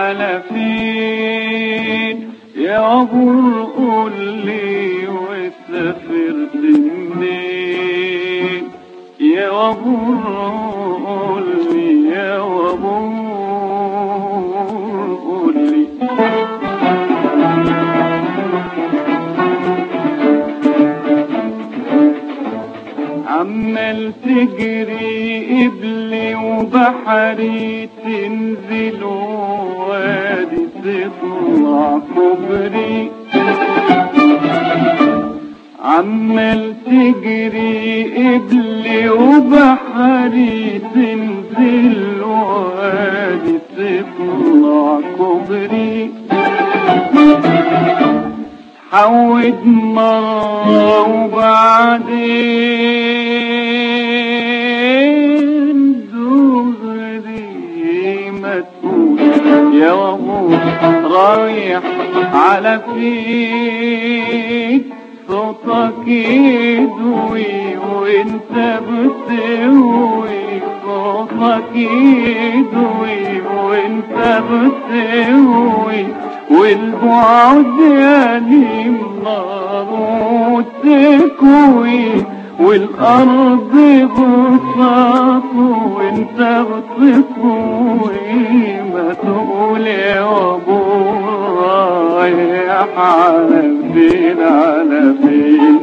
على فين يا وابور قولي وسافرت منين يا وابور قولي يا وابور قولي عمال تجري قبلي وبحري تنزل وادي تطلع كوبري عمال تجري قبلي وبحري تنزل وادي تطلع كوبري حود مرة وبعدين دغري ما تقول يا وابور رايح على فين صوتك يدوي وانت بتهوي صوتك يدوي وانت بتهوي والبعد يليم نار وتكوي والأرض بساط وانت بتكوي ما تقول يا وابور رايح على فين على فين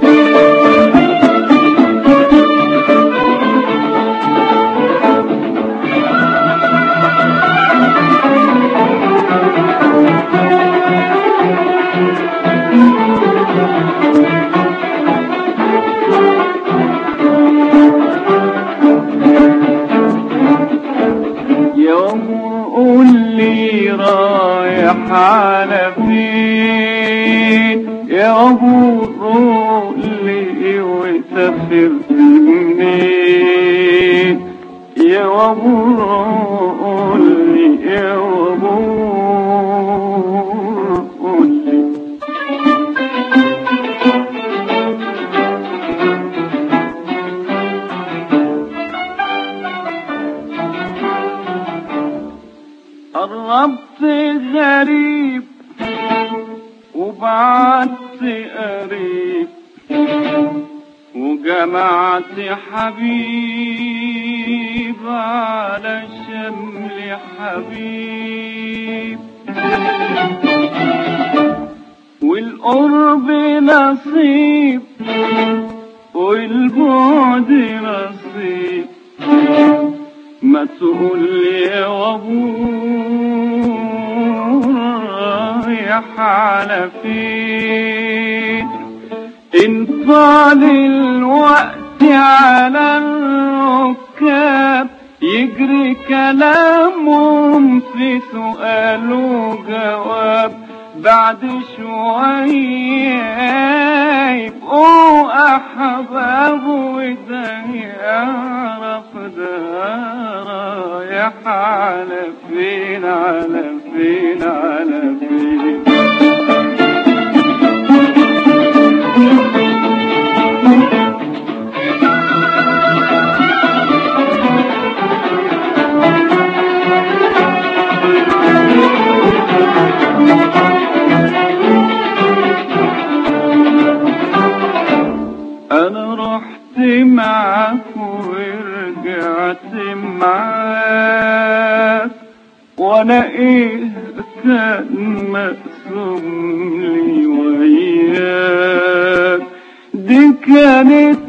رايح على فين يا وابور قولي وسافرت منين يا وابور قولي يا وابور قولي قربت غريب وبعدت قريب وجمعت حبيب على شمل حبيب والقرب نصيب والبعد نصيب ما تقول يا وابور رايح على فين ان طال الوقت على الركاب يجري كلامهم في سؤال وجواب بعد شوية يبقوا أحباب وده يعرف ده رايح على فين على فين على فين أنا رحت معاك ورجعت معاك وأنا إيه كان مقسوم لي وياك دي كانت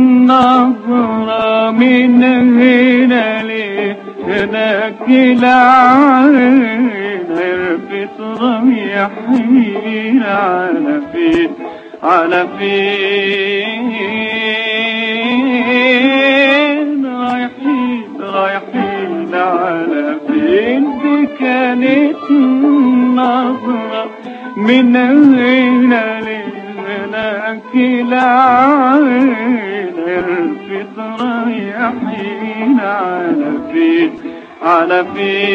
نظرة من هنا لهناك العين عرفت رايحين على فين على فين رايحين على فين دي كانت نظرة من هنا لهناك العين عرفت رايحين على فين على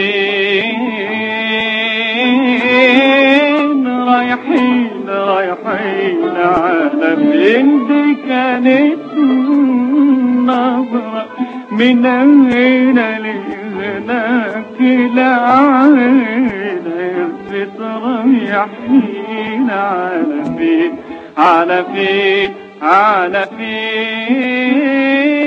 فين رايحين على فين دي كانت نظرة من هنا لهناك العين رايحين على فين على فين على فين